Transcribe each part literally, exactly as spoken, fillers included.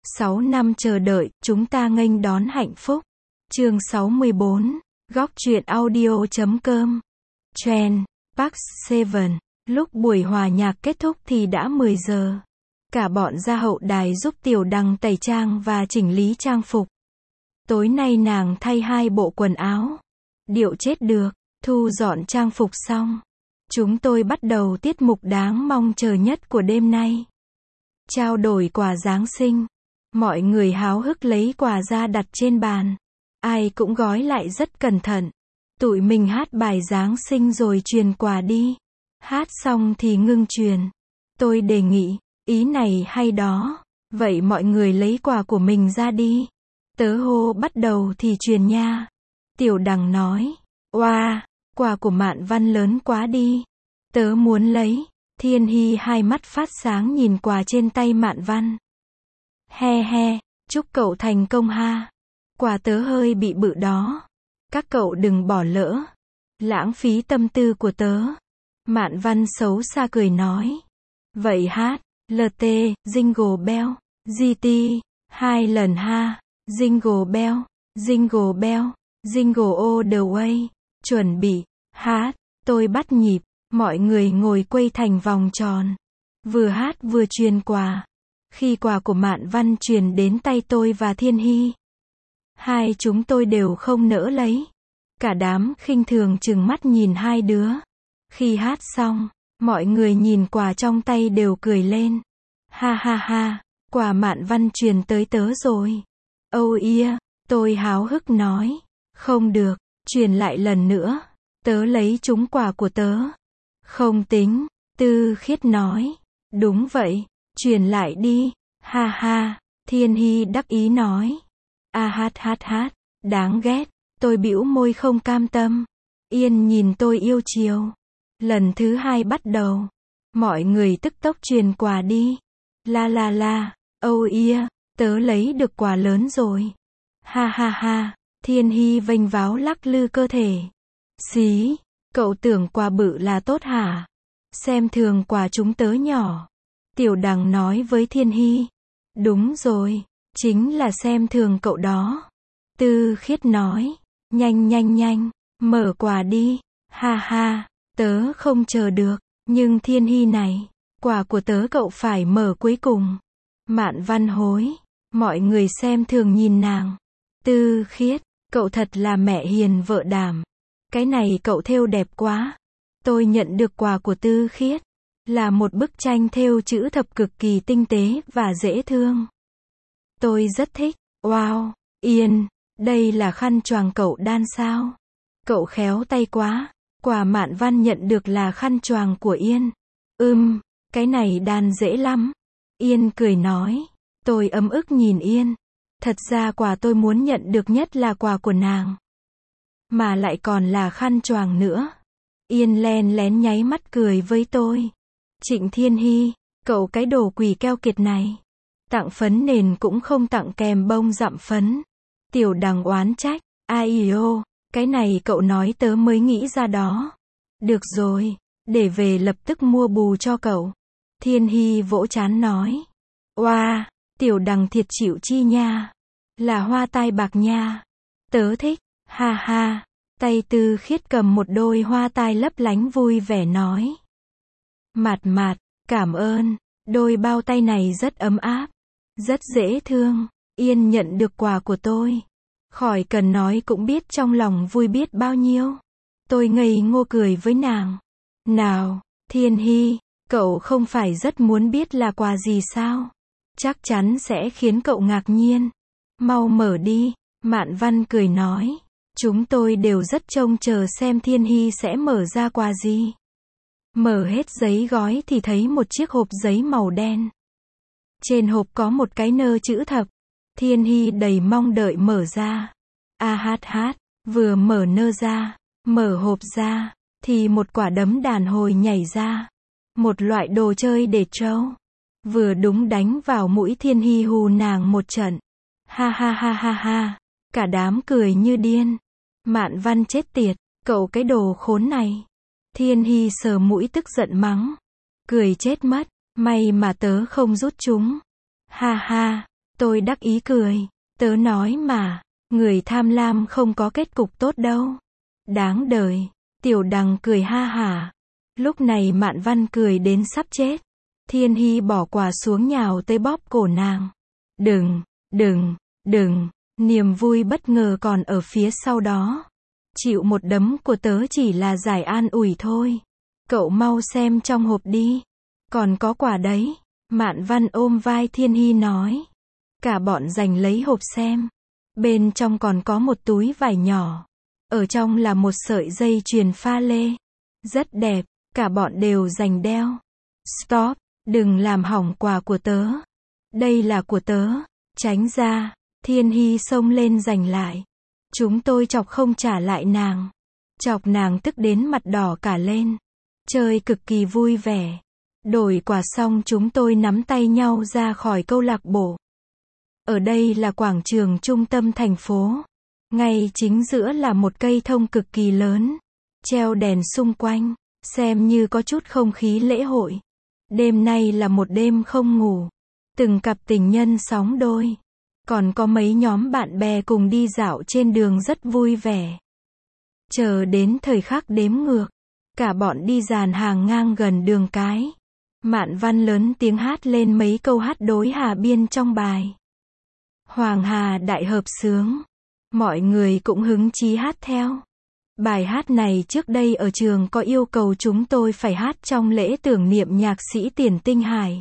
sáu năm chờ đợi, chúng ta nghênh đón hạnh phúc. Chương sáu mươi bốn, góc truyện audio chấm com. Trend, Park Seven. Lúc buổi hòa nhạc kết thúc thì đã mười giờ. Cả bọn ra hậu đài giúp Tiểu Đằng tẩy trang và chỉnh lý trang phục. Tối nay nàng thay hai bộ quần áo. Điệu chết được, thu dọn trang phục xong. Chúng tôi bắt đầu tiết mục đáng mong chờ nhất của đêm nay. Trao đổi quà Giáng sinh. Mọi người háo hức lấy quà ra đặt trên bàn. Ai cũng gói lại rất cẩn thận. Tụi mình hát bài Giáng sinh rồi truyền quà đi. Hát xong thì ngưng truyền. Tôi đề nghị, ý này hay đó. Vậy mọi người lấy quà của mình ra đi. Tớ hô bắt đầu thì truyền nha. Tiểu Đằng nói, oa, quà của Mạn Văn lớn quá đi. Tớ muốn lấy. Thiên Hy hai mắt phát sáng nhìn quà trên tay Mạn Văn. He he, chúc cậu thành công ha. Quà tớ hơi bị bự đó. Các cậu đừng bỏ lỡ. Lãng phí tâm tư của tớ. Mạn Văn xấu xa cười nói. Vậy hát, lờ tê, Jingle Bell, giê tê, hai lần ha. Jingle Bell, Jingle Bell, Jingle all the way. Chuẩn bị, hát, tôi bắt nhịp. Mọi người ngồi quây thành vòng tròn. Vừa hát vừa truyền quà. Khi quà của Mạn Văn truyền đến tay tôi và Thiên Hy, hai chúng tôi đều không nỡ lấy. Cả đám khinh thường trừng mắt nhìn hai đứa. Khi hát xong, mọi người nhìn quà trong tay đều cười lên. Ha ha ha, quà Mạn Văn truyền tới tớ rồi. Oh yeah, tôi háo hức nói. Không được, truyền lại lần nữa. Tớ lấy trúng quà của tớ. Không tính, Tư Khiết nói. Đúng vậy, truyền lại đi. Ha ha, Thiên Hy đắc ý nói. A hát hát hát, đáng ghét. Tôi bĩu môi không cam tâm. Yên nhìn tôi yêu chiều. Lần thứ hai bắt đầu. Mọi người tức tốc truyền quà đi. La la la, oh yeah, tớ lấy được quà lớn rồi. Ha ha ha, Thiên Hy vênh váo lắc lư cơ thể. Xí, cậu tưởng quà bự là tốt hả? Xem thường quà chúng tớ nhỏ. Tiểu Đằng nói với Thiên Hy. Đúng rồi, chính là xem thường cậu đó. Tư Khiết nói. Nhanh nhanh nhanh, mở quà đi. Ha ha, tớ không chờ được. Nhưng Thiên Hy này, quà của tớ cậu phải mở cuối cùng. Mạn Văn hối. Mọi người xem thường nhìn nàng. Tư Khiết, cậu thật là mẹ hiền vợ đảm. Cái này cậu thêu đẹp quá. Tôi nhận được quà của Tư Khiết. Là một bức tranh thêu chữ thập cực kỳ tinh tế và dễ thương. Tôi rất thích. Wow, Yên, đây là khăn choàng cậu đan sao? Cậu khéo tay quá. Quà Mạn Văn nhận được là khăn choàng của Yên. Ừm, cái này đan dễ lắm. Yên cười nói. Tôi ấm ức nhìn Yên. Thật ra quà tôi muốn nhận được nhất là quà của nàng. Mà lại còn là khăn choàng nữa. Yên len lén nháy mắt cười với tôi. Trịnh Thiên Hy, cậu cái đồ quỷ keo kiệt này. Tặng phấn nền cũng không tặng kèm bông dặm phấn. Tiểu Đằng oán trách. Ai ô, cái này cậu nói tớ mới nghĩ ra đó. Được rồi, để về lập tức mua bù cho cậu. Thiên Hy vỗ trán nói. Oa, wow, Tiểu Đằng thiệt chịu chi nha. Là hoa tai bạc nha. Tớ thích, ha ha. Tay Tư Khiết cầm một đôi hoa tai lấp lánh vui vẻ nói. Mạt mạt, cảm ơn. Đôi bao tay này rất ấm áp. Rất dễ thương. Yên nhận được quà của tôi. Khỏi cần nói cũng biết trong lòng vui biết bao nhiêu. Tôi ngây ngô cười với nàng. Nào, Thiên Hy, cậu không phải rất muốn biết là quà gì sao? Chắc chắn sẽ khiến cậu ngạc nhiên. Mau mở đi. Mạn Văn cười nói. Chúng tôi đều rất trông chờ xem Thiên Hy sẽ mở ra quà gì. Mở hết giấy gói thì thấy một chiếc hộp giấy màu đen. Trên hộp có một cái nơ chữ thập. Thiên Hy đầy mong đợi mở ra. A hát hát, vừa mở nơ ra, mở hộp ra, thì một quả đấm đàn hồi nhảy ra. Một loại đồ chơi để trâu. Vừa đúng đánh vào mũi Thiên Hy hù nàng một trận. Ha ha ha ha ha, cả đám cười như điên. Mạn Văn chết tiệt, cậu cái đồ khốn này. Thiên Hy sờ mũi tức giận mắng. Cười chết mất, may mà tớ không rút chúng. Ha ha, Tôi đắc ý cười. Tớ nói mà, người tham lam không có kết cục tốt đâu. Đáng đời. Tiểu Đằng cười ha hả. Lúc này Mạn Văn cười đến sắp chết. Thiên Hy bỏ quà xuống nhào tới bóp cổ nàng. Đừng, đừng, đừng. Niềm vui bất ngờ còn ở phía sau đó. Chịu một đấm của tớ chỉ là giải an ủi thôi. Cậu mau xem trong hộp đi. Còn có quà đấy. Mạn Văn ôm vai Thiên Hy nói. Cả bọn giành lấy hộp xem. Bên trong còn có một túi vải nhỏ. Ở trong là một sợi dây chuyền pha lê. Rất đẹp, cả bọn đều giành đeo. Stop, đừng làm hỏng quà của tớ. Đây là của tớ. Tránh ra. Thiên Hy xông lên giành lại. Chúng tôi chọc không trả lại nàng. Chọc nàng tức đến mặt đỏ cả lên. Chơi cực kỳ vui vẻ. Đổi quà xong chúng tôi nắm tay nhau ra khỏi câu lạc bộ. Ở đây là quảng trường trung tâm thành phố. Ngay chính giữa là một cây thông cực kỳ lớn. Treo đèn xung quanh. Xem như có chút không khí lễ hội. Đêm nay là một đêm không ngủ. Từng cặp tình nhân sóng đôi. Còn có mấy nhóm bạn bè cùng đi dạo trên đường rất vui vẻ. Chờ đến thời khắc đếm ngược. Cả bọn đi dàn hàng ngang gần đường cái. Mạn Văn lớn tiếng hát lên mấy câu hát đối Hà Biên trong bài. Hoàng Hà đại hợp xướng. Mọi người cũng hứng chí hát theo. Bài hát này trước đây ở trường có yêu cầu chúng tôi phải hát trong lễ tưởng niệm nhạc sĩ Tiền Tinh Hải.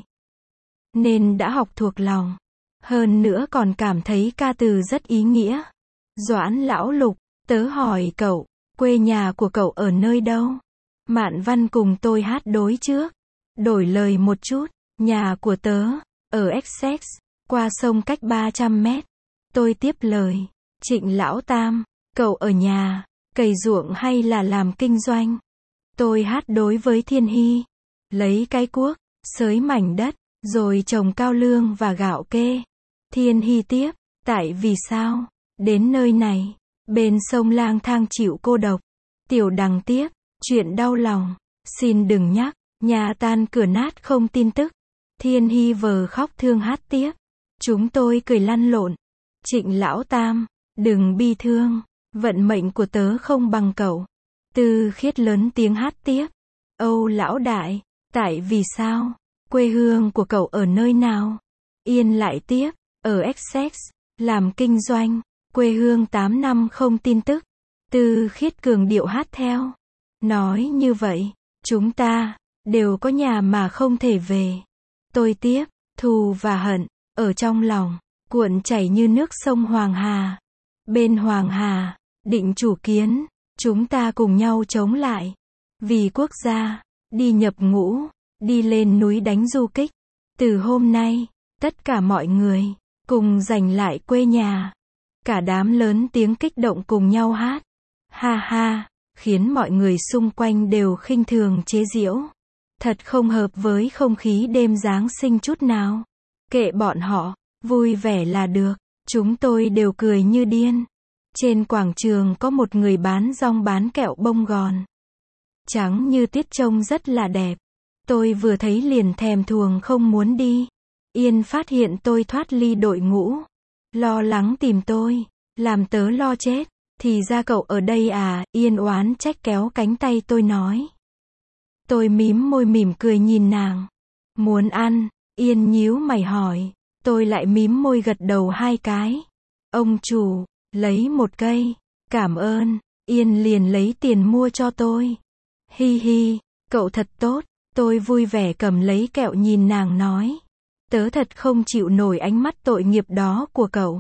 Nên đã học thuộc lòng. Hơn nữa còn cảm thấy ca từ rất ý nghĩa. Doãn Lão Lục, tớ hỏi cậu, quê nhà của cậu ở nơi đâu? Mạn Văn cùng tôi hát đối trước. Đổi lời một chút, nhà của tớ, ở Essex, qua sông cách ba trăm mét. Tôi tiếp lời, Trịnh Lão Tam, cậu ở nhà, cày ruộng hay là làm kinh doanh? Tôi hát đối với Thiên Hy, lấy cái cuốc, xới mảnh đất, rồi trồng cao lương và gạo kê. Thiên Hy tiếp, tại vì sao? Đến nơi này, bên sông lang thang chịu cô độc. Tiểu Đằng tiếp, chuyện đau lòng, xin đừng nhắc, nhà tan cửa nát không tin tức. Thiên Hy vờ khóc thương hát tiếp. Chúng tôi cười lăn lộn. Trịnh Lão Tam, đừng bi thương, vận mệnh của tớ không bằng cậu. Tư Khiết lớn tiếng hát tiếp. Âu Lão Đại, tại vì sao? Quê hương của cậu ở nơi nào? Yên lại tiếp, ở Essex, làm kinh doanh, quê hương tám năm không tin tức. Tư Khiết cường điệu hát theo. Nói như vậy, chúng ta đều có nhà mà không thể về. Tôi tiếp, thù và hận ở trong lòng, cuộn chảy như nước sông Hoàng Hà. Bên Hoàng Hà, định chủ kiến, chúng ta cùng nhau chống lại. Vì quốc gia, đi nhập ngũ, đi lên núi đánh du kích. Từ hôm nay, tất cả mọi người, cùng giành lại quê nhà. Cả đám lớn tiếng kích động cùng nhau hát. Ha ha, khiến mọi người xung quanh đều khinh thường chế giễu. Thật không hợp với không khí đêm Giáng sinh chút nào. Kệ bọn họ, vui vẻ là được. Chúng tôi đều cười như điên. Trên quảng trường có một người bán rong bán kẹo bông gòn. Trắng như tiết trông rất là đẹp. Tôi vừa thấy liền thèm thuồng không muốn đi. Yên phát hiện tôi thoát ly đội ngũ. Lo lắng tìm tôi. Làm tớ lo chết. Thì ra cậu ở đây à? Yên oán trách kéo cánh tay tôi nói. Tôi mím môi mỉm cười nhìn nàng. Muốn ăn? Yên nhíu mày hỏi. Tôi lại mím môi gật đầu hai cái. Ông chủ, lấy một cây. Cảm ơn. Yên liền lấy tiền mua cho tôi. Hi hi, cậu thật tốt. Tôi vui vẻ cầm lấy kẹo nhìn nàng nói. Tớ thật không chịu nổi ánh mắt tội nghiệp đó của cậu.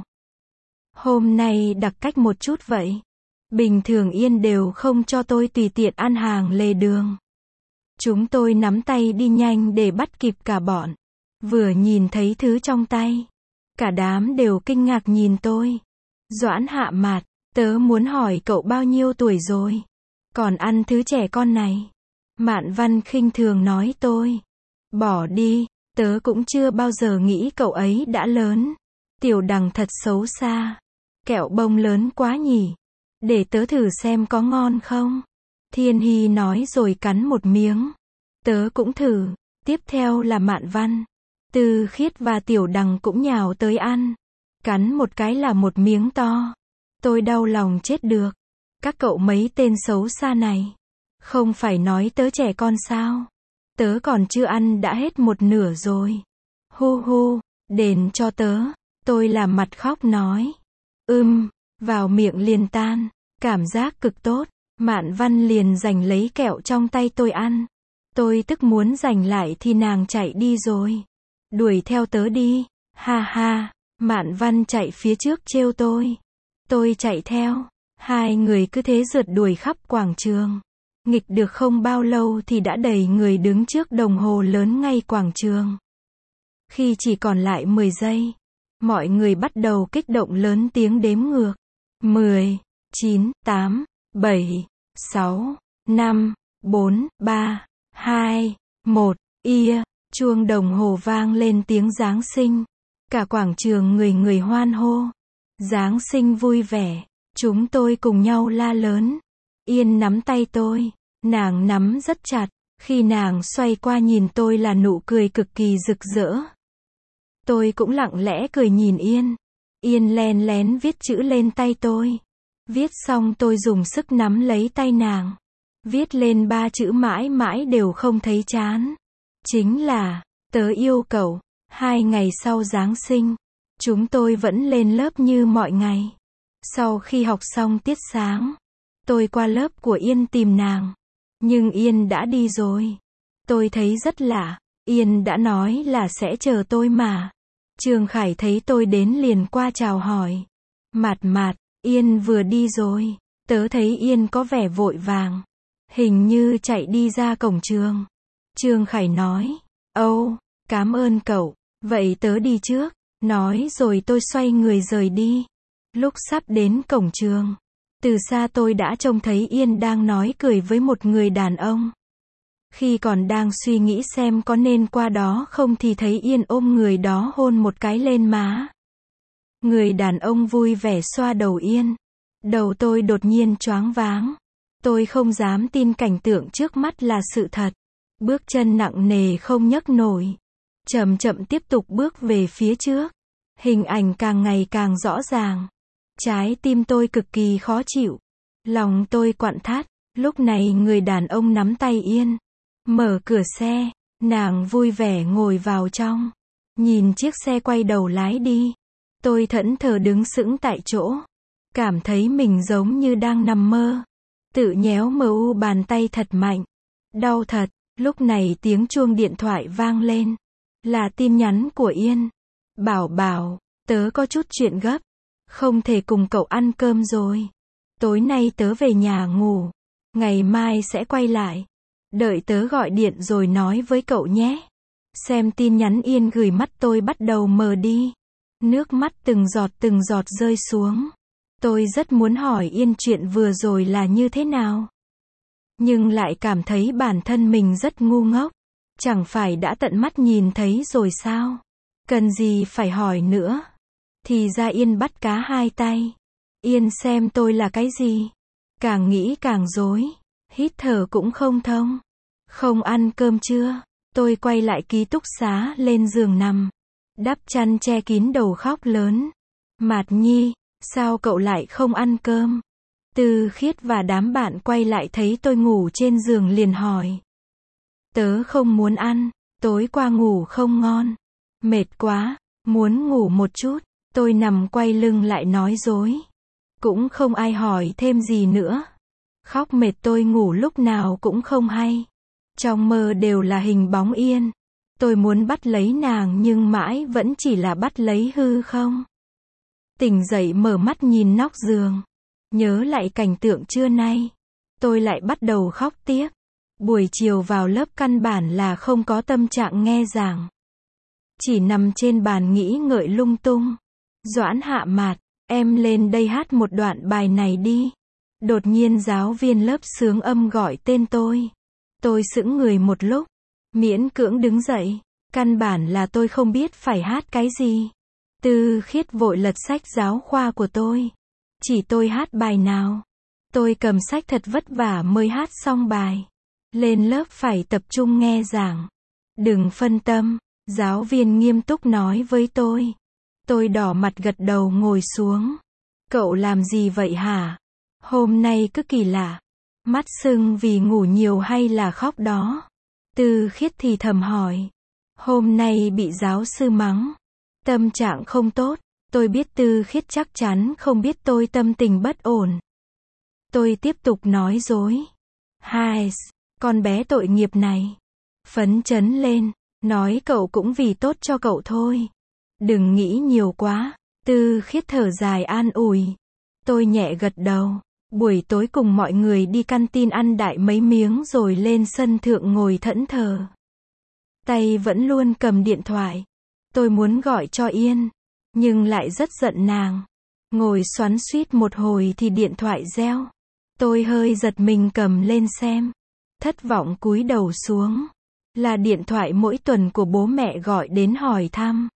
Hôm nay đặc cách một chút vậy. Bình thường Yên đều không cho tôi tùy tiện ăn hàng lề đường. Chúng tôi nắm tay đi nhanh để bắt kịp cả bọn. Vừa nhìn thấy thứ trong tay, cả đám đều kinh ngạc nhìn tôi. Doãn Hạ Mạt, tớ muốn hỏi cậu bao nhiêu tuổi rồi? Còn ăn thứ trẻ con này. Mạn Văn khinh thường nói tôi. Bỏ đi, tớ cũng chưa bao giờ nghĩ cậu ấy đã lớn. Tiểu Đằng thật xấu xa. Kẹo bông lớn quá nhỉ. Để tớ thử xem có ngon không? Thiên Hy nói rồi cắn một miếng. Tớ cũng thử. Tiếp theo là Mạn Văn. Tư Khiết và Tiểu Đằng cũng nhào tới ăn. Cắn một cái là một miếng to. Tôi đau lòng chết được. Các cậu mấy tên xấu xa này. Không phải nói tớ trẻ con sao? Tớ còn chưa ăn đã hết một nửa rồi. Hu hu, đền cho tớ. Tôi làm mặt khóc nói. Ưm, vào miệng liền tan. Cảm giác cực tốt. Mạn Văn liền giành lấy kẹo trong tay tôi ăn. Tôi tức muốn giành lại thì nàng chạy đi rồi. Đuổi theo tớ đi. Ha ha. Mạn Văn chạy phía trước trêu tôi. Tôi chạy theo. Hai người cứ thế rượt đuổi khắp quảng trường. Nghịch được không bao lâu thì đã đầy người đứng trước đồng hồ lớn ngay quảng trường. Khi chỉ còn lại mười giây, mọi người bắt đầu kích động lớn tiếng đếm ngược. mười, chín, tám, bảy, sáu, năm, bốn, ba, hai, một, ia, chuông đồng hồ vang lên tiếng Giáng sinh. Cả quảng trường người người hoan hô. Giáng sinh vui vẻ. Chúng tôi cùng nhau la lớn. Yên nắm tay tôi. Nàng nắm rất chặt. Khi nàng xoay qua nhìn tôi là nụ cười cực kỳ rực rỡ. Tôi cũng lặng lẽ cười nhìn Yên. Yên len lén viết chữ lên tay tôi. Viết xong tôi dùng sức nắm lấy tay nàng. Viết lên ba chữ mãi mãi đều không thấy chán. Chính là, tớ yêu cậu. Hai ngày sau Giáng sinh, chúng tôi vẫn lên lớp như mọi ngày. Sau khi học xong tiết sáng, tôi qua lớp của Yên tìm nàng. Nhưng Yên đã đi rồi. Tôi thấy rất lạ. Yên đã nói là sẽ chờ tôi mà. Trương Khải thấy tôi đến liền qua chào hỏi. Mạt Mạt, Yên vừa đi rồi. Tớ thấy Yên có vẻ vội vàng. Hình như chạy đi ra cổng trường. Trương Khải nói. Âu, cảm ơn cậu. Vậy tớ đi trước. Nói rồi tôi xoay người rời đi. Lúc sắp đến cổng trường, từ xa tôi đã trông thấy Yên đang nói cười với một người đàn ông. Khi còn đang suy nghĩ xem có nên qua đó không thì thấy Yên ôm người đó hôn một cái lên má. Người đàn ông vui vẻ xoa đầu Yên. Đầu tôi đột nhiên choáng váng. Tôi không dám tin cảnh tượng trước mắt là sự thật. Bước chân nặng nề không nhấc nổi. Chậm chậm tiếp tục bước về phía trước. Hình ảnh càng ngày càng rõ ràng. Trái tim tôi cực kỳ khó chịu. Lòng tôi quặn thắt. Lúc này người đàn ông nắm tay Yên. Mở cửa xe. Nàng vui vẻ ngồi vào trong. Nhìn chiếc xe quay đầu lái đi. Tôi thẫn thờ đứng sững tại chỗ. Cảm thấy mình giống như đang nằm mơ. Tự nhéo mờ u bàn tay thật mạnh. Đau thật. Lúc này tiếng chuông điện thoại vang lên. Là tin nhắn của Yên. Bảo bảo, tớ có chút chuyện gấp. Không thể cùng cậu ăn cơm rồi. Tối nay tớ về nhà ngủ. Ngày mai sẽ quay lại. Đợi tớ gọi điện rồi nói với cậu nhé. Xem tin nhắn Yên gửi mắt tôi bắt đầu mờ đi. Nước mắt từng giọt từng giọt rơi xuống. Tôi rất muốn hỏi Yên chuyện vừa rồi là như thế nào. Nhưng lại cảm thấy bản thân mình rất ngu ngốc. Chẳng phải đã tận mắt nhìn thấy rồi sao? Cần gì phải hỏi nữa? Thì ra Yên bắt cá hai tay. Yên xem tôi là cái gì? Càng nghĩ càng rối. Hít thở cũng không thông. Không ăn cơm chưa? Tôi quay lại ký túc xá lên giường nằm. Đắp chăn che kín đầu khóc lớn. Mạt Nhi, sao cậu lại không ăn cơm? Tư Khiết và đám bạn quay lại thấy tôi ngủ trên giường liền hỏi. Tớ không muốn ăn, tối qua ngủ không ngon. Mệt quá, muốn ngủ một chút. Tôi nằm quay lưng lại nói dối. Cũng không ai hỏi thêm gì nữa. Khóc mệt tôi ngủ lúc nào cũng không hay. Trong mơ đều là hình bóng Yên. Tôi muốn bắt lấy nàng nhưng mãi vẫn chỉ là bắt lấy hư không. Tỉnh dậy mở mắt nhìn nóc giường. Nhớ lại cảnh tượng trưa nay. Tôi lại bắt đầu khóc tiếp. Buổi chiều vào lớp căn bản là không có tâm trạng nghe giảng. Chỉ nằm trên bàn nghĩ ngợi lung tung. Doãn Hạ Mạt, em lên đây hát một đoạn bài này đi. Đột nhiên giáo viên lớp xướng âm gọi tên tôi. Tôi sững người một lúc. Miễn cưỡng đứng dậy. Căn bản là tôi không biết phải hát cái gì. Tư Khiết vội lật sách giáo khoa của tôi. Chỉ tôi hát bài nào. Tôi cầm sách thật vất vả mới hát xong bài. Lên lớp phải tập trung nghe giảng. Đừng phân tâm. Giáo viên nghiêm túc nói với tôi. Tôi đỏ mặt gật đầu ngồi xuống. Cậu làm gì vậy hả? Hôm nay cứ kỳ lạ. Mắt sưng vì ngủ nhiều hay là khóc đó? Tư Khiết thì thầm hỏi. Hôm nay bị giáo sư mắng. Tâm trạng không tốt. Tôi biết Tư Khiết chắc chắn không biết tôi tâm tình bất ổn. Tôi tiếp tục nói dối. Hai, con bé tội nghiệp này. Phấn chấn lên. Nói cậu cũng vì tốt cho cậu thôi. Đừng nghĩ nhiều quá. Tư Khiết thở dài an ủi. Tôi nhẹ gật đầu. Buổi tối cùng mọi người đi canteen ăn đại mấy miếng rồi lên sân thượng ngồi thẫn thờ. Tay vẫn luôn cầm điện thoại. Tôi muốn gọi cho Yên, nhưng lại rất giận nàng. Ngồi xoắn xuýt một hồi thì điện thoại reo. Tôi hơi giật mình cầm lên xem. Thất vọng cúi đầu xuống. Là điện thoại mỗi tuần của bố mẹ gọi đến hỏi thăm.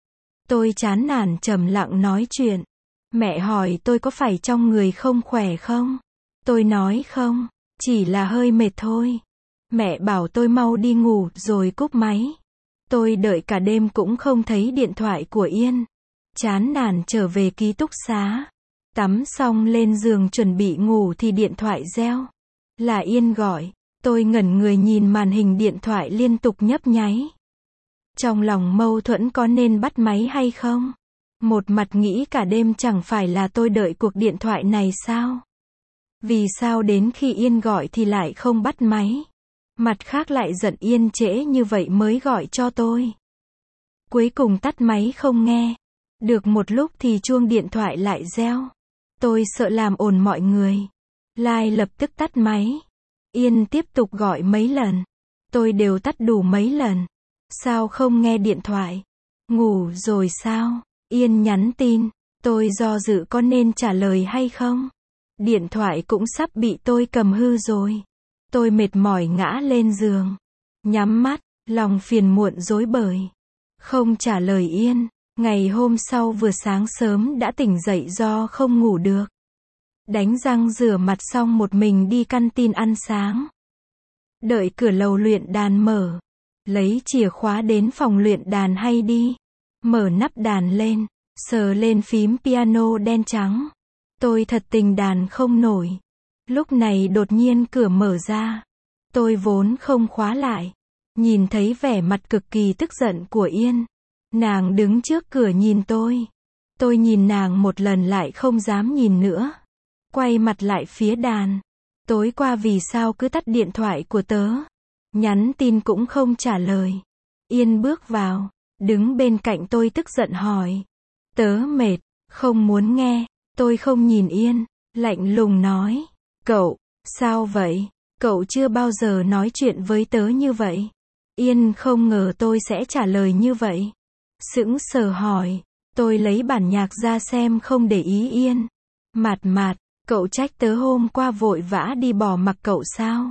Tôi chán nản trầm lặng nói chuyện. Mẹ hỏi tôi có phải trong người không khỏe không? Tôi nói không, chỉ là hơi mệt thôi. Mẹ bảo tôi mau đi ngủ rồi cúp máy. Tôi đợi cả đêm cũng không thấy điện thoại của Yên. Chán nản trở về ký túc xá. Tắm xong lên giường chuẩn bị ngủ thì điện thoại reo. Là Yên gọi. Tôi ngẩn người nhìn màn hình điện thoại liên tục nhấp nháy. Trong lòng mâu thuẫn có nên bắt máy hay không? Một mặt nghĩ cả đêm chẳng phải là tôi đợi cuộc điện thoại này sao? Vì sao đến khi Yên gọi thì lại không bắt máy? Mặt khác lại giận Yên trễ như vậy mới gọi cho tôi. Cuối cùng tắt máy không nghe. Được một lúc thì chuông điện thoại lại reo. Tôi sợ làm ồn mọi người. Lai lập tức tắt máy. Yên tiếp tục gọi mấy lần. Tôi đều tắt đủ mấy lần. Sao không nghe điện thoại? Ngủ rồi sao? Yên nhắn tin. Tôi do dự có nên trả lời hay không? Điện thoại cũng sắp bị tôi cầm hư rồi. Tôi mệt mỏi ngã lên giường. Nhắm mắt, lòng phiền muộn rối bời. Không trả lời Yên. Ngày hôm sau vừa sáng sớm đã tỉnh dậy do không ngủ được. Đánh răng rửa mặt xong một mình đi canteen ăn sáng. Đợi cửa lầu luyện đàn mở. Lấy chìa khóa đến phòng luyện đàn hay đi. Mở nắp đàn lên. Sờ lên phím piano đen trắng. Tôi thật tình đàn không nổi. Lúc này đột nhiên cửa mở ra. Tôi vốn không khóa lại. Nhìn thấy vẻ mặt cực kỳ tức giận của Yên. Nàng đứng trước cửa nhìn tôi. Tôi nhìn nàng một lần lại không dám nhìn nữa. Quay mặt lại phía đàn. Tối qua vì sao cứ tắt điện thoại của tớ? Nhắn tin cũng không trả lời. Yên bước vào. Đứng bên cạnh tôi tức giận hỏi. Tớ mệt. Không muốn nghe. Tôi không nhìn Yên. Lạnh lùng nói. Cậu, sao vậy? Cậu chưa bao giờ nói chuyện với tớ như vậy. Yên không ngờ tôi sẽ trả lời như vậy. Sững sờ hỏi. Tôi lấy bản nhạc ra xem không để ý Yên. Mạt mạt, cậu trách tớ hôm qua vội vã đi bỏ mặc cậu sao?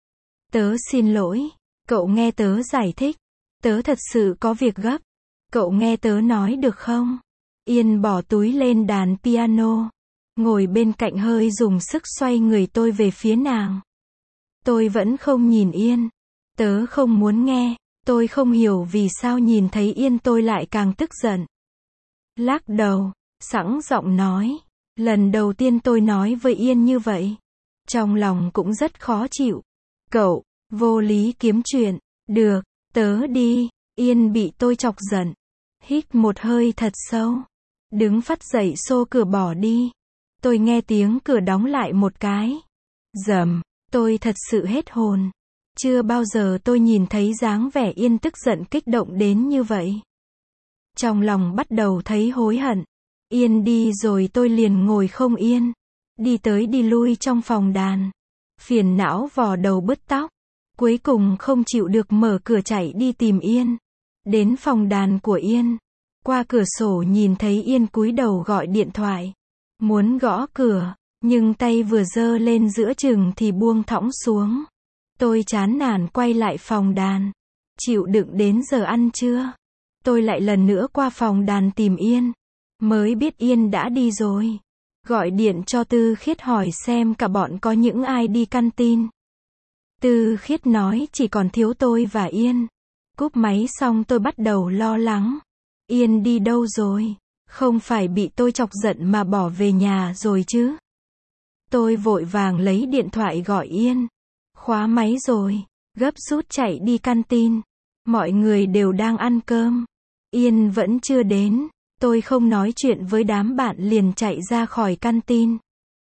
Tớ xin lỗi. Cậu nghe tớ giải thích. Tớ thật sự có việc gấp. Cậu nghe tớ nói được không? Yên bỏ túi lên đàn piano. Ngồi bên cạnh hơi dùng sức xoay người tôi về phía nàng. Tôi vẫn không nhìn Yên. Tớ không muốn nghe. Tôi không hiểu vì sao nhìn thấy Yên tôi lại càng tức giận. Lắc đầu, sẵn giọng nói. Lần đầu tiên tôi nói với Yên như vậy. Trong lòng cũng rất khó chịu. Cậu, vô lý kiếm chuyện. Được, tớ đi. Yên bị tôi chọc giận. Hít một hơi thật sâu. Đứng phắt dậy xô cửa bỏ đi. Tôi nghe tiếng cửa đóng lại một cái. Rầm, tôi thật sự hết hồn. Chưa bao giờ tôi nhìn thấy dáng vẻ Yên tức giận kích động đến như vậy. Trong lòng bắt đầu thấy hối hận. Yên đi rồi tôi liền ngồi không yên. Đi tới đi lui trong phòng đàn. Phiền não vò đầu bứt tóc. Cuối cùng không chịu được mở cửa chạy đi tìm Yên. Đến phòng đàn của Yên. Qua cửa sổ nhìn thấy Yên cúi đầu gọi điện thoại. Muốn gõ cửa, nhưng tay vừa giơ lên giữa chừng thì buông thõng xuống. Tôi chán nản quay lại phòng đàn. Chịu đựng đến giờ ăn trưa. Tôi lại lần nữa qua phòng đàn tìm Yên. Mới biết Yên đã đi rồi. Gọi điện cho Tư Khiết hỏi xem cả bọn có những ai đi canteen. Tư Khiết nói chỉ còn thiếu tôi và Yên. Cúp máy xong tôi bắt đầu lo lắng. Yên đi đâu rồi? Không phải bị tôi chọc giận mà bỏ về nhà rồi chứ? Tôi vội vàng lấy điện thoại gọi Yên. Khóa máy rồi. Gấp rút chạy đi canteen. Mọi người đều đang ăn cơm. Yên vẫn chưa đến. Tôi không nói chuyện với đám bạn liền chạy ra khỏi canteen.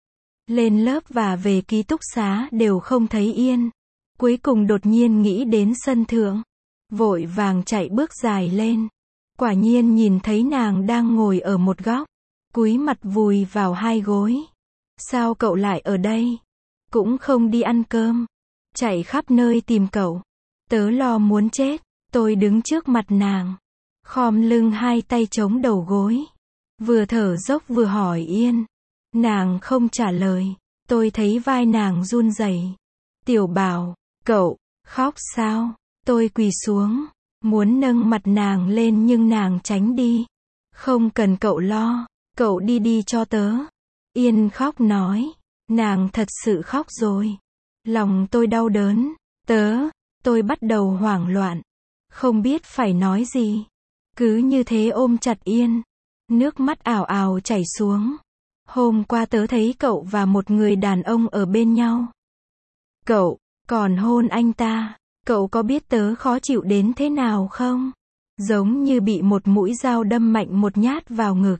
Lên lớp và về ký túc xá đều không thấy Yên. Cuối cùng đột nhiên nghĩ đến sân thượng. Vội vàng chạy bước dài lên. Quả nhiên nhìn thấy nàng đang ngồi ở một góc. Cúi mặt vùi vào hai gối. Sao cậu lại ở đây? Cũng không đi ăn cơm. Chạy khắp nơi tìm cậu. Tớ lo muốn chết. Tôi đứng trước mặt nàng. Khom lưng hai tay chống đầu gối. Vừa thở dốc vừa hỏi Yên. Nàng không trả lời. Tôi thấy vai nàng run rẩy. Tiểu Bảo, cậu, khóc sao? Tôi quỳ xuống. Muốn nâng mặt nàng lên nhưng nàng tránh đi. Không cần cậu lo. Cậu đi đi cho tớ. Yên khóc nói. Nàng thật sự khóc rồi. Lòng tôi đau đớn. Tớ, tôi bắt đầu hoảng loạn. Không biết phải nói gì. Cứ như thế ôm chặt Yên. Nước mắt ào ào chảy xuống. Hôm qua tớ thấy cậu và một người đàn ông ở bên nhau. Cậu, còn hôn anh ta. Cậu có biết tớ khó chịu đến thế nào không? Giống như bị một mũi dao đâm mạnh một nhát vào ngực.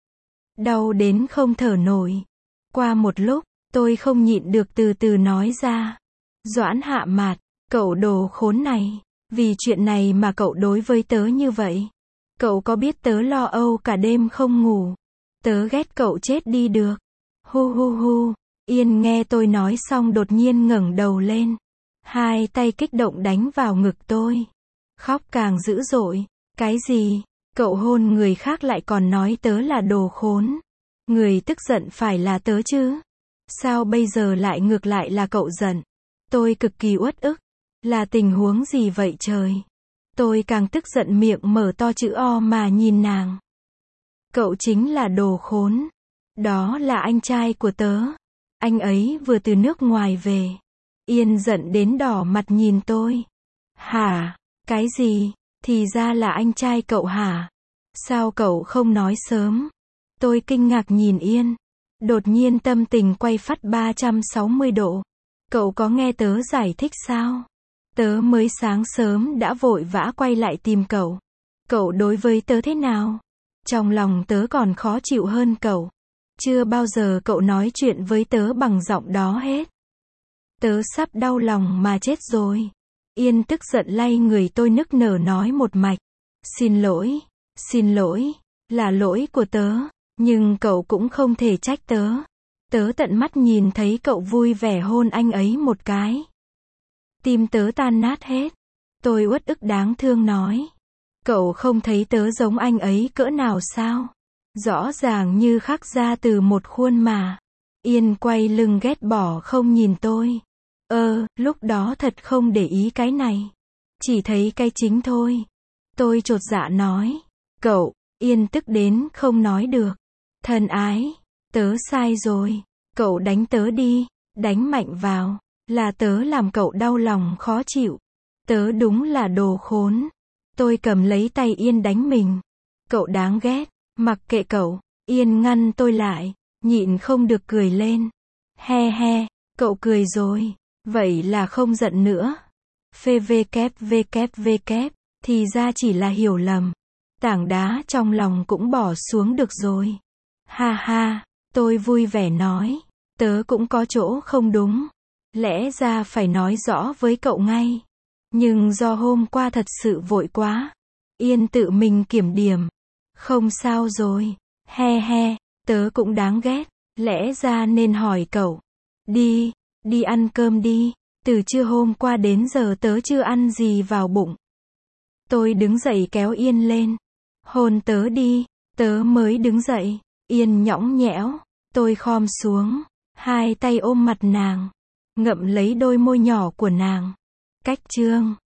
Đau đến không thở nổi. Qua một lúc, tôi không nhịn được từ từ nói ra. Doãn Hạ Mạt, cậu đồ khốn này. Vì chuyện này mà cậu đối với tớ như vậy. Cậu có biết tớ lo âu cả đêm không ngủ. Tớ ghét cậu chết đi được. Hu hu hu. Yên nghe tôi nói xong đột nhiên ngẩng đầu lên. Hai tay kích động đánh vào ngực tôi. Khóc càng dữ dội. Cái gì? Cậu hôn người khác lại còn nói tớ là đồ khốn. Người tức giận phải là tớ chứ. Sao bây giờ lại ngược lại là cậu giận? Tôi cực kỳ uất ức. Là tình huống gì vậy trời? Tôi càng tức giận miệng mở to chữ O mà nhìn nàng. Cậu chính là đồ khốn. Đó là anh trai của tớ. Anh ấy vừa từ nước ngoài về. Yên giận đến đỏ mặt nhìn tôi. Hả? Cái gì? Thì ra là anh trai cậu hả? Sao cậu không nói sớm? Tôi kinh ngạc nhìn Yên. Đột nhiên tâm tình quay phắt ba trăm sáu mươi độ. Cậu có nghe tớ giải thích sao? Tớ mới sáng sớm đã vội vã quay lại tìm cậu. Cậu đối với tớ thế nào? Trong lòng tớ còn khó chịu hơn cậu. Chưa bao giờ cậu nói chuyện với tớ bằng giọng đó hết. Tớ sắp đau lòng mà chết rồi. Yên tức giận lay người tôi nức nở nói một mạch. Xin lỗi, xin lỗi, là lỗi của tớ. Nhưng cậu cũng không thể trách tớ. Tớ tận mắt nhìn thấy cậu vui vẻ hôn anh ấy một cái. Tim tớ tan nát hết. Tôi uất ức đáng thương nói. Cậu không thấy tớ giống anh ấy cỡ nào sao? Rõ ràng như khắc ra từ một khuôn mà. Yên quay lưng ghét bỏ không nhìn tôi. Ơ, lúc đó thật không để ý cái này. Chỉ thấy cái chính thôi. Tôi chột dạ nói. Cậu, Yên tức đến không nói được. Thân ái, tớ sai rồi. Cậu đánh tớ đi, đánh mạnh vào. Là tớ làm cậu đau lòng khó chịu. Tớ đúng là đồ khốn. Tôi cầm lấy tay Yên đánh mình. Cậu đáng ghét. Mặc kệ cậu. Yên ngăn tôi lại. Nhịn không được cười lên. He he, cậu cười rồi. Vậy là không giận nữa. Phê vê kép vê kép vê kép. Thì ra chỉ là hiểu lầm. Tảng đá trong lòng cũng bỏ xuống được rồi. Ha ha, tôi vui vẻ nói. Tớ cũng có chỗ không đúng. Lẽ ra phải nói rõ với cậu ngay. Nhưng do hôm qua thật sự vội quá. Yên tự mình kiểm điểm. Không sao rồi. He he, tớ cũng đáng ghét. Lẽ ra nên hỏi cậu. Đi, đi ăn cơm đi. Từ trưa hôm qua đến giờ tớ chưa ăn gì vào bụng. Tôi đứng dậy kéo Yên lên. Hôn tớ đi. Tớ mới đứng dậy. Yên nhõng nhẽo. Tôi khom xuống. Hai tay ôm mặt nàng. Ngậm lấy đôi môi nhỏ của nàng. Cách chương